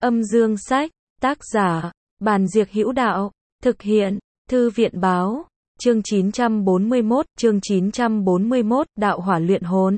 Âm dương sách, tác giả, Bàn Diệc Hữu Đạo, thực hiện, Thư viện báo, chương 941, đạo hỏa luyện hồn.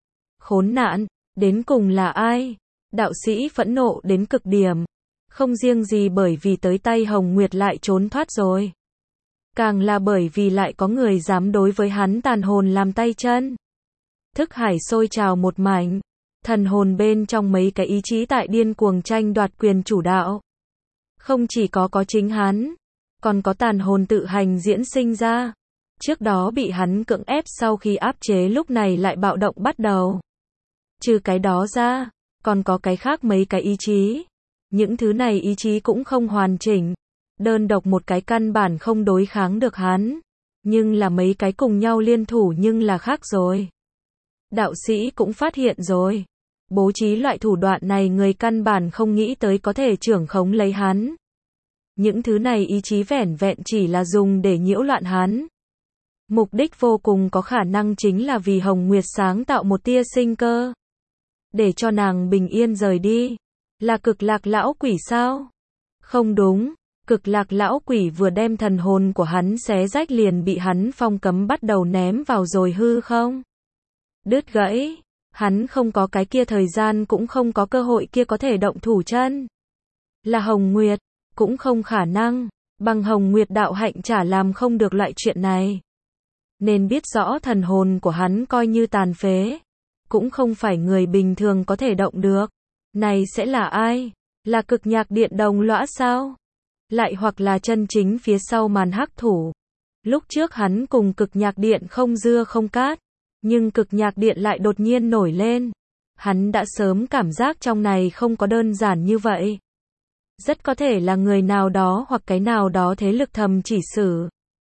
Khốn nạn, đến cùng là ai? Đạo sĩ phẫn nộ đến cực điểm. Không riêng gì bởi vì tới tay Hồng Nguyệt lại trốn thoát rồi. Càng là bởi vì lại có người dám đối với hắn tàn hồn làm tay chân. Thức hải sôi trào một mảnh. Thần hồn bên trong mấy cái ý chí tại điên cuồng tranh đoạt quyền chủ đạo. Không chỉ có chính hắn, còn có tàn hồn tự hành diễn sinh ra. Trước đó bị hắn cưỡng ép sau khi áp chế lúc này lại bạo động bắt đầu. Trừ cái đó ra, còn có cái khác mấy cái ý chí. Những thứ này ý chí cũng không hoàn chỉnh. Đơn độc một cái căn bản không đối kháng được hắn. Nhưng là mấy cái cùng nhau liên thủ nhưng là khác rồi. Đạo sĩ cũng phát hiện rồi. Bố trí loại thủ đoạn này người căn bản không nghĩ tới có thể trưởng khống lấy hắn. Những thứ này ý chí vẻn vẹn chỉ là dùng để nhiễu loạn hắn. Mục đích vô cùng có khả năng chính là vì Hồng Nguyệt sáng tạo một tia sinh cơ. Để cho nàng bình yên rời đi. Là Cực Lạc lão quỷ sao? Không đúng. Cực Lạc lão quỷ vừa đem thần hồn của hắn xé rách liền bị hắn phong cấm bắt đầu ném vào rồi hư không? Đứt gãy. Hắn không có cái kia thời gian cũng không có cơ hội kia có thể động thủ chân. Là Hồng Nguyệt, cũng không khả năng, bằng Hồng Nguyệt đạo hạnh chả làm không được loại chuyện này. Nên biết rõ thần hồn của hắn coi như tàn phế, cũng không phải người bình thường có thể động được. Này sẽ là ai? Là Cực Nhạc Điện đồng lõa sao? Lại hoặc là chân chính phía sau màn hắc thủ. Lúc trước hắn cùng Cực Nhạc Điện không dưa không cát. Nhưng Cực Nhạc Điện lại đột nhiên nổi lên. Hắn đã sớm cảm giác trong này không có đơn giản như vậy. Rất có thể là người nào đó hoặc cái nào đó thế lực thầm chỉ sử.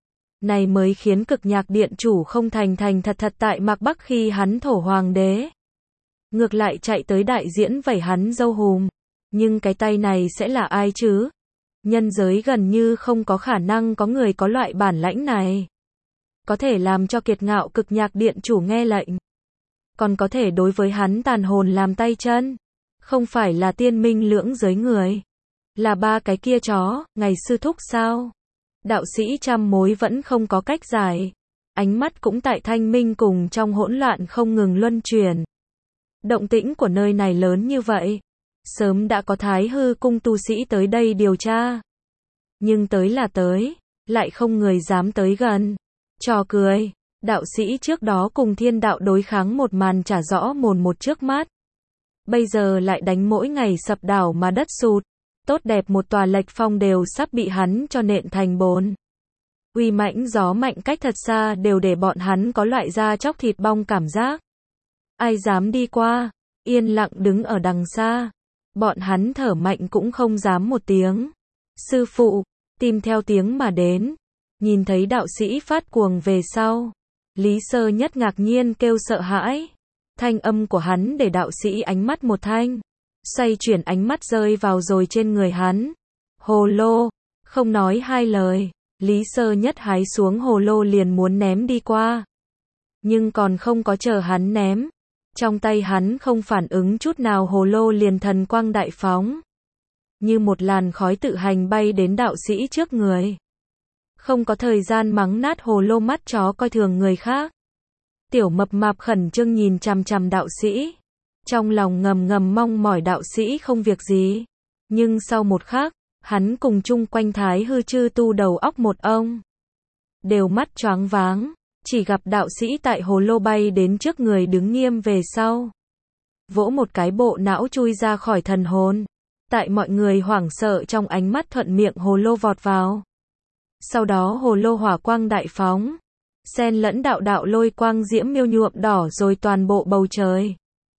Này mới khiến Cực Nhạc Điện chủ không thành thật tại Mạc Bắc khi hắn thổ hoàng đế. Ngược lại chạy tới đại diễn vẩy hắn dâu hùm. Nhưng cái tay này sẽ là ai chứ? Nhân giới gần như không có khả năng có người có loại bản lãnh này. Có thể làm cho kiệt ngạo Cực Nhạc Điện chủ nghe lệnh. Còn có thể đối với hắn tàn hồn làm tay chân. Không phải là tiên minh lưỡng giới người. Là ba cái kia chó, ngày sư thúc sao? Đạo sĩ trăm mối vẫn không có cách giải. Ánh mắt cũng tại thanh minh cùng trong hỗn loạn không ngừng luân chuyển. Động tĩnh của nơi này lớn như vậy. Sớm đã có Thái Hư cung tu sĩ tới đây điều tra. Nhưng tới là tới, lại không người dám tới gần. Trò cười, đạo sĩ trước đó cùng thiên đạo đối kháng một màn trả rõ mồn một trước mắt. Bây giờ lại đánh mỗi ngày sập đảo mà đất sụt. Tốt đẹp một tòa lệch phong đều sắp bị hắn cho nện thành bồn. Uy mãnh gió mạnh cách thật xa đều để bọn hắn có loại da chóc thịt bong cảm giác. Ai dám đi qua, yên lặng đứng ở đằng xa. Bọn hắn thở mạnh cũng không dám một tiếng. Sư phụ, tìm theo tiếng mà đến. Nhìn thấy đạo sĩ phát cuồng về sau. Lý Sơ Nhất ngạc nhiên kêu sợ hãi. Thanh âm của hắn để đạo sĩ ánh mắt một thanh. Xoay chuyển ánh mắt rơi vào rồi trên người hắn. Hồ lô, không nói hai lời. Lý Sơ Nhất hái xuống hồ lô liền muốn ném đi qua. Nhưng còn không có chờ hắn ném. Trong tay hắn không phản ứng chút nào hồ lô liền thần quang đại phóng. Như một làn khói tự hành bay đến đạo sĩ trước người. Không có thời gian mắng nát hồ lô mắt chó coi thường người khác. Tiểu mập mạp khẩn trương nhìn chằm chằm đạo sĩ. Trong lòng ngầm mong mỏi đạo sĩ không việc gì. Nhưng sau một khắc, hắn cùng chung quanh Thái Hư chư tu đầu óc một ông. Đều mắt choáng váng, chỉ gặp đạo sĩ tại hồ lô bay đến trước người đứng nghiêm về sau. Vỗ một cái bộ não chui ra khỏi thần hồn. Tại mọi người hoảng sợ trong ánh mắt thuận miệng hồ lô vọt vào. Sau đó hồ lô hỏa quang đại phóng. Xen lẫn đạo lôi quang diễm miêu nhuộm đỏ rồi toàn bộ bầu trời.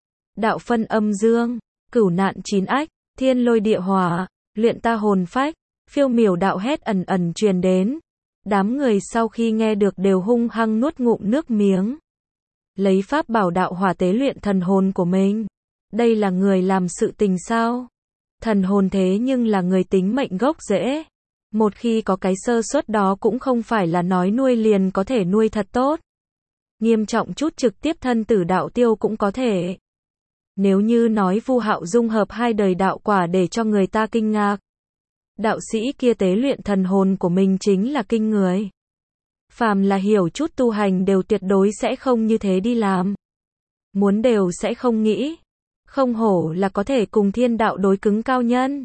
Đạo phân âm dương, cửu nạn chín ách, thiên lôi địa hỏa, luyện ta hồn phách, phiêu miểu đạo hét ẩn truyền đến. Đám người sau khi nghe được đều hung hăng nuốt ngụm nước miếng. Lấy pháp bảo đạo hỏa tế luyện thần hồn của mình. Đây là người làm sự tình sao? Thần hồn thế nhưng là người tính mệnh gốc rễ. Một khi có cái sơ suất đó cũng không phải là nói nuôi liền có thể nuôi thật tốt. Nghiêm trọng chút trực tiếp thân tử đạo tiêu cũng có thể. Nếu như nói Vu Hạo dung hợp hai đời đạo quả để cho người ta kinh ngạc, đạo sĩ kia tế luyện thần hồn của mình chính là kinh người. Phàm là hiểu chút tu hành đều tuyệt đối sẽ không như thế đi làm. Muốn đều sẽ không nghĩ. Không hổ là có thể cùng thiên đạo đối cứng cao nhân.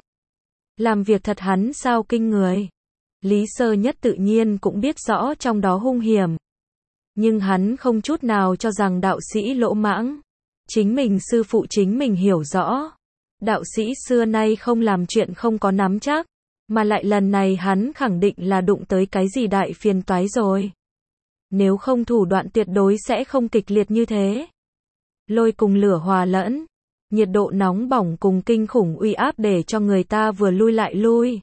Làm việc thật hắn sao kinh người. Lý Sơ Nhất tự nhiên cũng biết rõ trong đó hung hiểm. Nhưng hắn không chút nào cho rằng đạo sĩ lỗ mãng. Chính mình sư phụ chính mình hiểu rõ. Đạo sĩ xưa nay không làm chuyện không có nắm chắc. Mà lại lần này hắn khẳng định là đụng tới cái gì đại phiền toái rồi. Nếu không thủ đoạn tuyệt đối sẽ không kịch liệt như thế. Lôi cùng lửa hòa lẫn. Nhiệt độ nóng bỏng cùng kinh khủng uy áp để cho người ta vừa lui lại lui.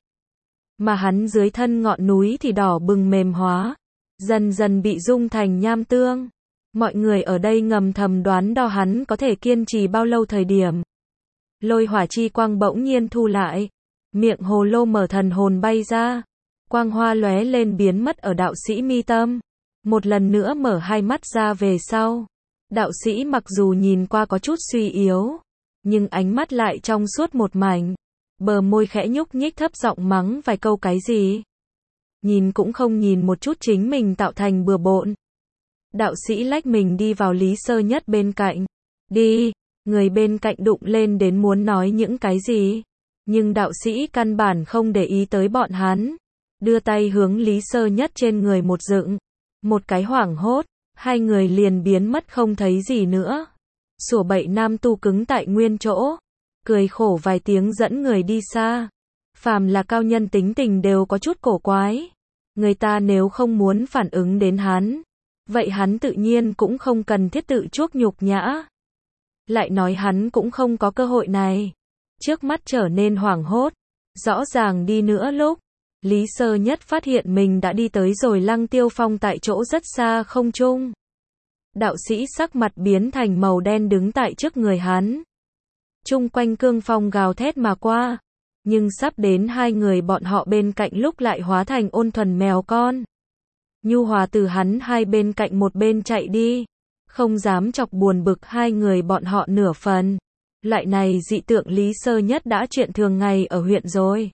Mà hắn dưới thân ngọn núi thì đỏ bừng mềm hóa. Dần dần bị dung thành nham tương. Mọi người ở đây ngầm thầm đoán đo hắn có thể kiên trì bao lâu thời điểm. Lôi hỏa chi quang bỗng nhiên thu lại. Miệng hồ lô mở thần hồn bay ra. Quang hoa lóe lên biến mất ở đạo sĩ mi tâm. Một lần nữa mở hai mắt ra về sau. Đạo sĩ mặc dù nhìn qua có chút suy yếu. Nhưng ánh mắt lại trong suốt một mảnh. Bờ môi khẽ nhúc nhích thấp giọng mắng vài câu cái gì. Nhìn cũng không nhìn một chút chính mình tạo thành bừa bộn. Đạo sĩ lách mình đi vào Lý Sơ Nhất bên cạnh. Đi, người bên cạnh đụng lên đến muốn nói những cái gì. Nhưng đạo sĩ căn bản không để ý tới bọn hắn. Đưa tay hướng Lý Sơ Nhất trên người một dựng. Một cái hoảng hốt, hai người liền biến mất không thấy gì nữa. Sủa bậy nam tu cứng tại nguyên chỗ. Cười khổ vài tiếng dẫn người đi xa. Phàm là cao nhân tính tình đều có chút cổ quái. Người ta nếu không muốn phản ứng đến hắn, vậy hắn tự nhiên cũng không cần thiết tự chuốc nhục nhã. Lại nói hắn cũng không có cơ hội này. Trước mắt trở nên hoảng hốt. Rõ ràng đi nữa lúc. Lý Sơ Nhất phát hiện mình đã đi tới rồi Lăng Tiêu Phong tại chỗ rất xa không trung. Đạo sĩ sắc mặt biến thành màu đen đứng tại trước người hắn. Chung quanh cương phong gào thét mà qua. Nhưng sắp đến hai người bọn họ bên cạnh lúc lại hóa thành ôn thuần mèo con. Nhu hòa từ hắn hai bên cạnh một bên chạy đi. Không dám chọc buồn bực hai người bọn họ nửa phần. Loại này dị tượng Lý Sơ Nhất đã chuyện thường ngày ở huyện rồi.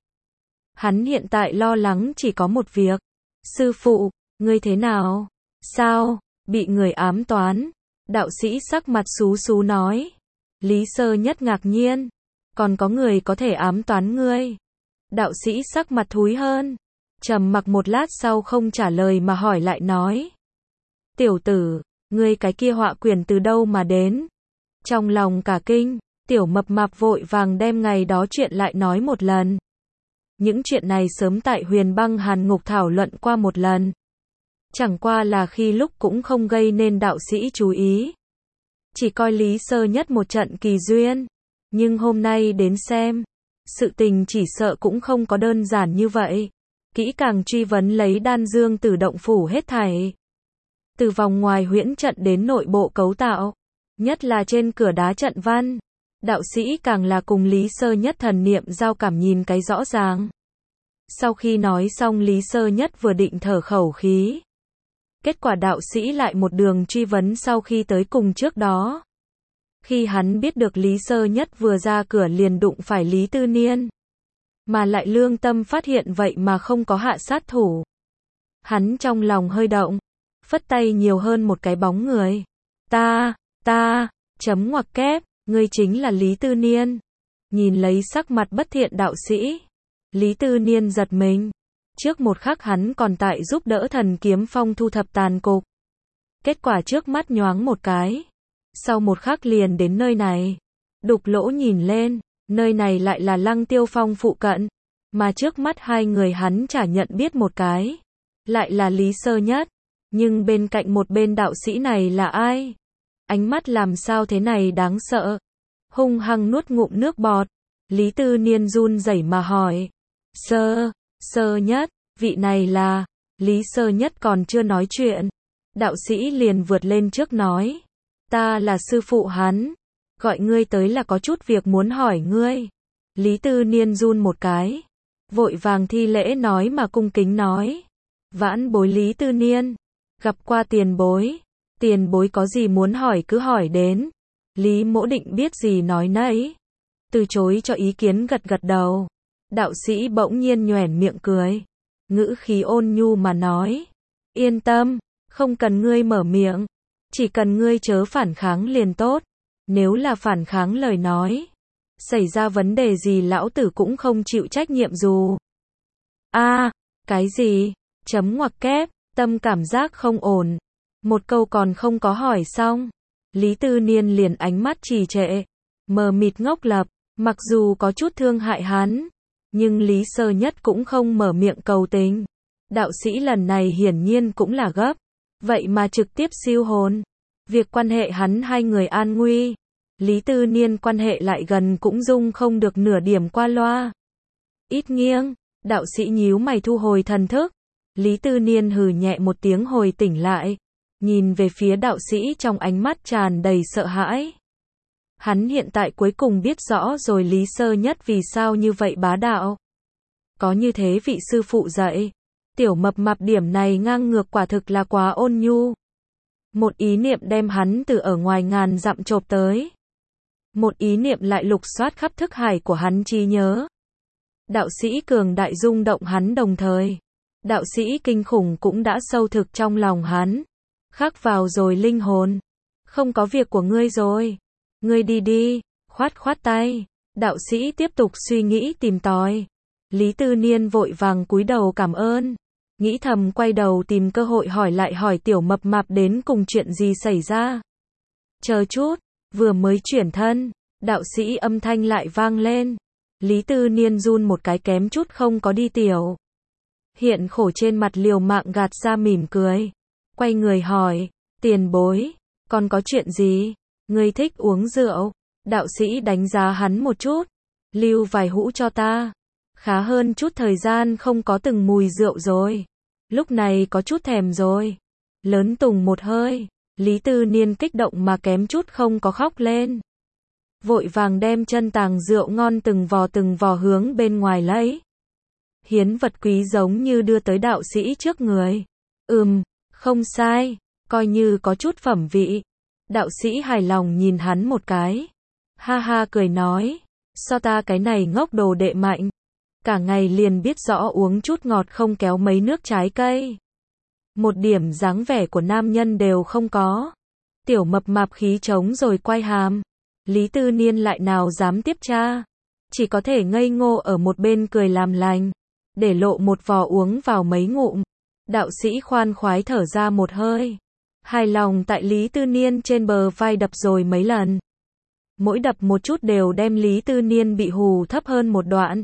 Hắn hiện tại lo lắng chỉ có một việc. Sư phụ, ngươi thế nào? Sao? Bị người ám toán? Đạo sĩ sắc mặt xú xú nói. Lý Sơ Nhất ngạc nhiên. Còn có người có thể ám toán ngươi? Đạo sĩ sắc mặt thúi hơn. Trầm mặc một lát sau không trả lời mà hỏi lại nói. Tiểu tử, ngươi cái kia họa quyển từ đâu mà đến? Trong lòng cả kinh, tiểu mập mạp vội vàng đem ngày đó chuyện lại nói một lần. Những chuyện này sớm tại Huyền Băng Hàn Ngục thảo luận qua một lần. Chẳng qua là khi lúc cũng không gây nên đạo sĩ chú ý. Chỉ coi Lý Sơ Nhất một trận kỳ duyên. Nhưng hôm nay đến xem, sự tình chỉ sợ cũng không có đơn giản như vậy. Kỹ càng truy vấn lấy Đan Dương Tử động phủ hết thảy. Từ vòng ngoài huyễn trận đến nội bộ cấu tạo. Nhất là trên cửa đá trận văn. Đạo sĩ càng là cùng Lý Sơ Nhất thần niệm giao cảm nhìn cái rõ ràng. Sau khi nói xong Lý Sơ Nhất vừa định thở khẩu khí. Kết quả đạo sĩ lại một đường truy vấn sau khi tới cùng trước đó. Khi hắn biết được Lý Sơ Nhất vừa ra cửa liền đụng phải Lý Tư Niên. Mà lại lương tâm phát hiện vậy mà không có hạ sát thủ. Hắn trong lòng hơi động. Phất tay nhiều hơn một cái bóng người. Chấm ngoặc kép, ngươi chính là Lý Tư Niên. Nhìn lấy sắc mặt bất thiện đạo sĩ. Lý Tư Niên giật mình. Trước một khắc hắn còn tại giúp đỡ Thần Kiếm Phong thu thập tàn cục. Kết quả trước mắt nhoáng một cái. Sau một khắc liền đến nơi này. Đục lỗ nhìn lên, nơi này lại là Lăng Tiêu Phong phụ cận. Mà trước mắt hai người hắn chả nhận biết một cái. Lại là Lý Sơ Nhất. Nhưng bên cạnh một bên đạo sĩ này là ai? Ánh mắt làm sao thế này đáng sợ. Hung hăng nuốt ngụm nước bọt. Lý Tư Niên run rẩy mà hỏi. Sơ Nhất, vị này là... Lý Sơ Nhất còn chưa nói chuyện. Đạo sĩ liền vượt lên trước nói. Ta là sư phụ hắn. Gọi ngươi tới là có chút việc muốn hỏi ngươi. Lý Tư Niên run một cái. Vội vàng thi lễ nói mà cung kính nói. Vãn bối Lý Tư Niên. Gặp qua tiền bối. Tiền bối có gì muốn hỏi cứ hỏi đến. Lý Mỗ Định biết gì nói nấy, từ chối cho ý kiến gật gật đầu. Đạo sĩ bỗng nhiên nhoẻn miệng cười, ngữ khí ôn nhu mà nói, yên tâm, không cần ngươi mở miệng, chỉ cần ngươi chớ phản kháng liền tốt, nếu là phản kháng lời nói, xảy ra vấn đề gì lão tử cũng không chịu trách nhiệm dù. A, cái gì? Chấm ngoặc kép, tâm cảm giác không ổn. Một câu còn không có hỏi xong, Lý Tư Niên liền ánh mắt trì trệ, mờ mịt ngốc lập, mặc dù có chút thương hại hắn, nhưng Lý Sơ Nhất cũng không mở miệng cầu tình. Đạo sĩ lần này hiển nhiên cũng là gấp, vậy mà trực tiếp siêu hồn. Việc quan hệ hắn hai người an nguy, Lý Tư Niên quan hệ lại gần cũng dung không được nửa điểm qua loa. Ít nghiêng, đạo sĩ nhíu mày thu hồi thần thức. Lý Tư Niên hừ nhẹ một tiếng hồi tỉnh lại, nhìn về phía đạo sĩ trong ánh mắt tràn đầy sợ hãi. Hắn hiện tại cuối cùng biết rõ rồi Lý Sơ Nhất vì sao như vậy bá đạo. Có như thế vị sư phụ dạy, tiểu mập mạp điểm này ngang ngược quả thực là quá ôn nhu. Một ý niệm đem hắn từ ở ngoài ngàn dặm chộp tới. Một ý niệm lại lục soát khắp thức hải của hắn trí nhớ. Đạo sĩ cường đại rung động hắn đồng thời. Đạo sĩ kinh khủng cũng đã sâu thực trong lòng hắn. Khắc vào rồi linh hồn. Không có việc của ngươi rồi. Ngươi đi đi, khoát khoát tay. Đạo sĩ tiếp tục suy nghĩ tìm tòi. Lý Tư Niên vội vàng cúi đầu cảm ơn. Nghĩ thầm quay đầu tìm cơ hội hỏi tiểu mập mạp đến cùng chuyện gì xảy ra. Chờ chút, vừa mới chuyển thân, đạo sĩ âm thanh lại vang lên. Lý Tư Niên run một cái kém chút không có đi tiểu. Hiện khổ trên mặt liều mạng gạt ra mỉm cười. Quay người hỏi, tiền bối, còn có chuyện gì? Ngươi thích uống rượu? Đạo sĩ đánh giá hắn một chút. Lưu vài hũ cho ta. Khá hơn chút thời gian không có từng mùi rượu rồi. Lúc này có chút thèm rồi. Lớn tùng một hơi. Lý Tư Niên kích động mà kém chút không có khóc lên. Vội vàng đem chân tàng rượu ngon từng vò hướng bên ngoài lấy. Hiến vật quý giống như đưa tới đạo sĩ trước người. Không sai, coi như có chút phẩm vị. Đạo sĩ hài lòng nhìn hắn một cái. Ha ha cười nói, so ta cái này ngốc đồ đệ mạnh. Cả ngày liền biết rõ uống chút ngọt không kéo mấy nước trái cây. Một điểm dáng vẻ của nam nhân đều không có. Tiểu mập mạp khí trống rồi quay hàm. Lý Tư Niên lại nào dám tiếp tra. Chỉ có thể ngây ngô ở một bên cười làm lành. Để lộ một vò uống vào mấy ngụm. Đạo sĩ khoan khoái thở ra một hơi. Hài lòng tại Lý Tư Niên trên bờ vai đập rồi mấy lần. Mỗi đập một chút đều đem Lý Tư Niên bị hù thấp hơn một đoạn.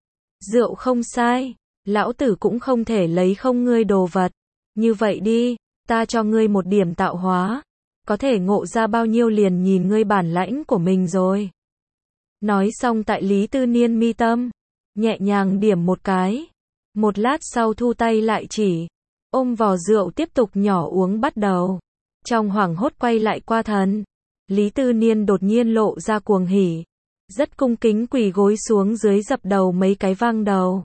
Rượu không sai, lão tử cũng không thể lấy không ngươi đồ vật. Như vậy đi, ta cho ngươi một điểm tạo hóa. Có thể ngộ ra bao nhiêu liền nhìn ngươi bản lãnh của mình rồi. Nói xong tại Lý Tư Niên mi tâm, nhẹ nhàng điểm một cái. Một lát sau thu tay lại chỉ, ôm vò rượu tiếp tục nhỏ uống bắt đầu. Trong hoảng hốt quay lại qua thần, Lý Tư Niên đột nhiên lộ ra cuồng hỉ. Rất cung kính quỳ gối xuống dưới dập đầu mấy cái vang đầu.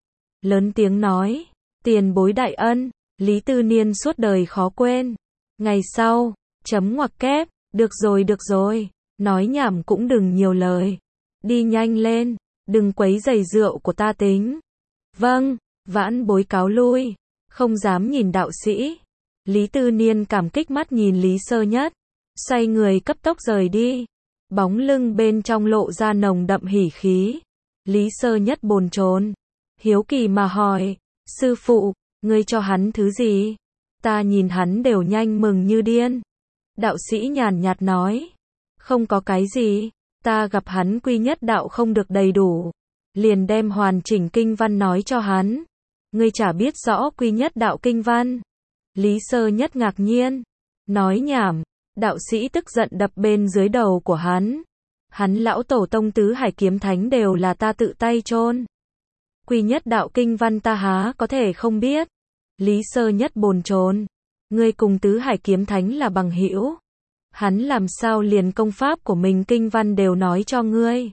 Lớn tiếng nói, tiền bối đại ân, Lý Tư Niên suốt đời khó quên. Ngày sau, chấm ngoặc kép, được rồi, nói nhảm cũng đừng nhiều lời. Đi nhanh lên, đừng quấy rầy rượu của ta tính. Vâng, vãn bối cáo lui, không dám nhìn đạo sĩ. Lý Tư Niên cảm kích mắt nhìn Lý Sơ Nhất, xoay người cấp tốc rời đi. Bóng lưng bên trong lộ ra nồng đậm hỉ khí. Lý Sơ Nhất bồn chồn, hiếu kỳ mà hỏi, sư phụ, ngươi cho hắn thứ gì? Ta nhìn hắn đều nhanh mừng như điên. Đạo sĩ nhàn nhạt nói, không có cái gì, ta gặp hắn quy nhất đạo không được đầy đủ, liền đem hoàn chỉnh kinh văn nói cho hắn. Ngươi chả biết rõ quy nhất đạo kinh văn. Lý Sơ Nhất ngạc nhiên, nói nhảm. Đạo sĩ tức giận đập bên dưới đầu của hắn. Hắn lão tổ tông tứ hải kiếm thánh đều là ta tự tay chôn. Quy nhất đạo kinh văn ta há có thể không biết. Lý Sơ Nhất bồn chồn, ngươi cùng tứ hải kiếm thánh là bằng hữu. Hắn làm sao liền công pháp của mình kinh văn đều nói cho ngươi.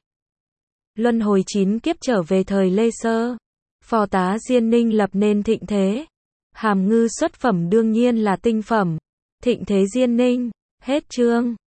Luân hồi 9 kiếp trở về thời Lê Sơ, phò tá Diên Ninh lập nên thịnh thế. Hàm Ngư xuất phẩm đương nhiên là tinh phẩm. Thịnh thế Diên Ninh, hết chương.